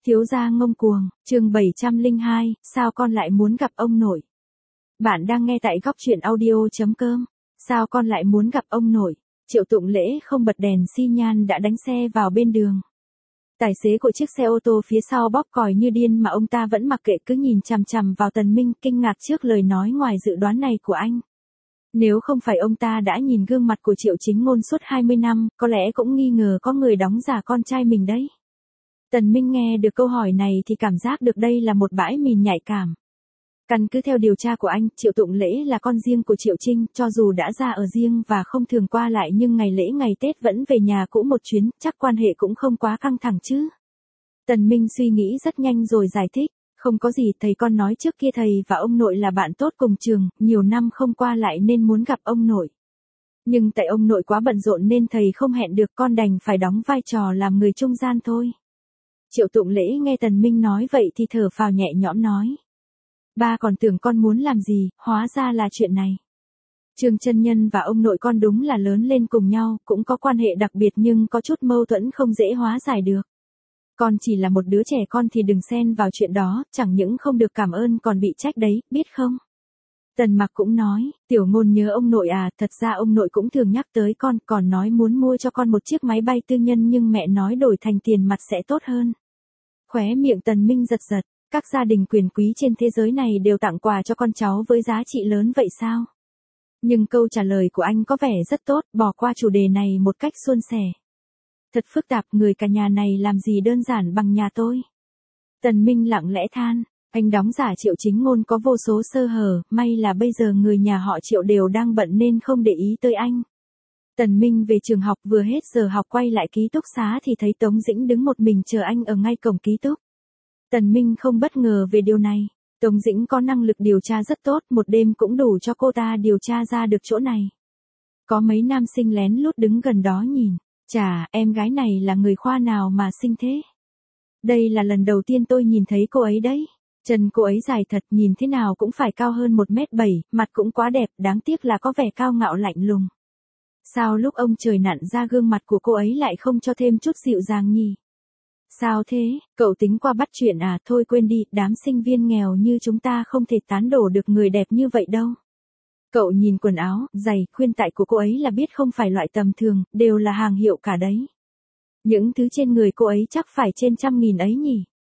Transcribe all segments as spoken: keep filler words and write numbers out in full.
Thiếu gia ngông cuồng, chương bảy trăm lẻ hai, sao con lại muốn gặp ông nội? Bạn đang nghe tại góc truyện audio.com. Sao con lại muốn gặp ông nội? Triệu Tụng Lễ không bật đèn xi nhan đã đánh xe vào bên đường. Tài xế của chiếc xe ô tô phía sau bóp còi như điên mà ông ta vẫn mặc kệ cứ nhìn chằm chằm vào Tần Minh, kinh ngạc trước lời nói ngoài dự đoán này của anh. Nếu không phải ông ta đã nhìn gương mặt của Triệu Chính Ngôn suốt hai mươi năm, có lẽ cũng nghi ngờ có người đóng giả con trai mình đấy. Tần Minh nghe được câu hỏi này thì cảm giác được đây là một bãi mìn nhạy cảm. Căn cứ theo điều tra của anh, Triệu Tụng Lễ là con riêng của Triệu Trinh, cho dù đã ra ở riêng và không thường qua lại nhưng ngày lễ ngày Tết vẫn về nhà cũ một chuyến, chắc quan hệ cũng không quá căng thẳng chứ. Tần Minh suy nghĩ rất nhanh rồi giải thích, không có gì, thầy con nói trước kia thầy và ông nội là bạn tốt cùng trường, nhiều năm không qua lại nên muốn gặp ông nội. Nhưng tại ông nội quá bận rộn nên thầy không hẹn được, con đành phải đóng vai trò làm người trung gian thôi. Triệu Tụng Lễ nghe Tần Minh nói vậy thì thở phào nhẹ nhõm nói. Ba còn tưởng con muốn làm gì, hóa ra là chuyện này. Trương Chân Nhân và ông nội con đúng là lớn lên cùng nhau, cũng có quan hệ đặc biệt nhưng có chút mâu thuẫn không dễ hóa giải được. Con chỉ là một đứa trẻ con thì đừng xen vào chuyện đó, chẳng những không được cảm ơn còn bị trách đấy, biết không? Tần Mặc cũng nói, Tiểu Ngôn nhớ ông nội à, thật ra ông nội cũng thường nhắc tới con, còn nói muốn mua cho con một chiếc máy bay tư nhân nhưng mẹ nói đổi thành tiền mặt sẽ tốt hơn. Khóe miệng Tần Minh giật giật, các gia đình quyền quý trên thế giới này đều tặng quà cho con cháu với giá trị lớn vậy sao? Nhưng câu trả lời của anh có vẻ rất tốt, bỏ qua chủ đề này một cách suôn sẻ. Thật phức tạp, người cả nhà này làm gì đơn giản bằng nhà tôi. Tần Minh lặng lẽ than, anh đóng giả Triệu Chính Ngôn có vô số sơ hở, may là bây giờ người nhà họ Triệu đều đang bận nên không để ý tới anh. Tần Minh về trường học, vừa hết giờ học quay lại ký túc xá thì thấy Tống Dĩnh đứng một mình chờ anh ở ngay cổng ký túc. Tần Minh không bất ngờ về điều này. Tống Dĩnh có năng lực điều tra rất tốt, một đêm cũng đủ cho cô ta điều tra ra được chỗ này. Có mấy nam sinh lén lút đứng gần đó nhìn. Chà, em gái này là người khoa nào mà xinh thế? Đây là lần đầu tiên tôi nhìn thấy cô ấy đấy. Chân cô ấy dài thật, nhìn thế nào cũng phải cao hơn một mét bảy, mặt cũng quá đẹp, đáng tiếc là có vẻ cao ngạo lạnh lùng. Sao lúc ông trời nặn ra gương mặt của cô ấy lại không cho thêm chút dịu dàng nhỉ? Sao thế, cậu tính qua bắt chuyện à? Thôi quên đi, đám sinh viên nghèo như chúng ta không thể tán đổ được người đẹp như vậy đâu. Cậu nhìn quần áo, giày, khuyên tại của cô ấy là biết không phải loại tầm thường, đều là hàng hiệu cả đấy. Những thứ trên người cô ấy chắc phải trên trăm nghìn ấy nhỉ?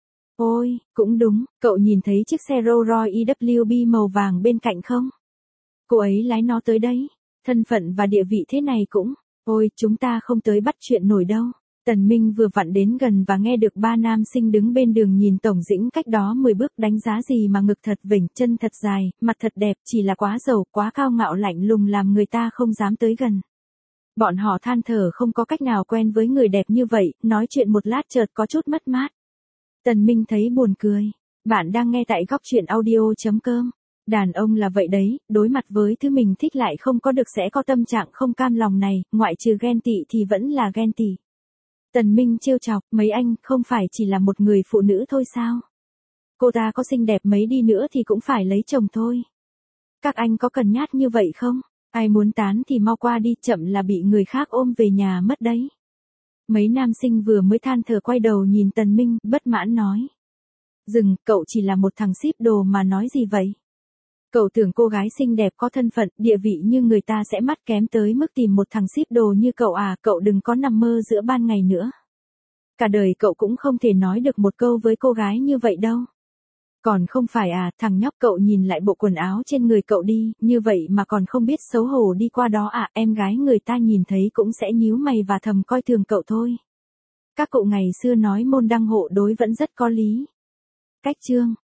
Ôi, cũng đúng, cậu nhìn thấy chiếc xe Rolls Royce e vê bê màu vàng bên cạnh không? Cô ấy lái nó tới đấy, thân phận và địa vị thế này cũng, ôi, chúng ta không tới bắt chuyện nổi đâu. Tần Minh vừa vặn đến gần và nghe được ba nam sinh đứng bên đường nhìn Tổng Dĩnh cách đó mười bước, đánh giá gì mà ngực thật vểnh, chân thật dài, mặt thật đẹp, chỉ là quá giàu, quá cao ngạo lạnh lùng làm người ta không dám tới gần. Bọn họ than thở không có cách nào quen với người đẹp như vậy, nói chuyện một lát chợt có chút mất mát. Tần Minh thấy buồn cười. Bạn đang nghe tại góc truyện audio.com. Đàn ông là vậy đấy, đối mặt với thứ mình thích lại không có được sẽ có tâm trạng không cam lòng này, ngoại trừ ghen tị thì vẫn là ghen tị. Tần Minh trêu chọc, mấy anh không phải chỉ là một người phụ nữ thôi sao? Cô ta có xinh đẹp mấy đi nữa thì cũng phải lấy chồng thôi. Các anh có cần nhát như vậy không? Ai muốn tán thì mau qua đi, chậm là bị người khác ôm về nhà mất đấy. Mấy nam sinh vừa mới than thở quay đầu nhìn Tần Minh, bất mãn nói. Dừng, cậu chỉ là một thằng ship đồ mà nói gì vậy? Cậu tưởng cô gái xinh đẹp có thân phận, địa vị như người ta sẽ mắt kém tới mức tìm một thằng ship đồ như cậu à? Cậu đừng có nằm mơ giữa ban ngày nữa. Cả đời cậu cũng không thể nói được một câu với cô gái như vậy đâu. Còn không phải à, thằng nhóc, cậu nhìn lại bộ quần áo trên người cậu đi, như vậy mà còn không biết xấu hổ đi qua đó à? Em gái người ta nhìn thấy cũng sẽ nhíu mày và thầm coi thường cậu thôi. Các cụ ngày xưa nói môn đăng hộ đối vẫn rất có lý. Cách chương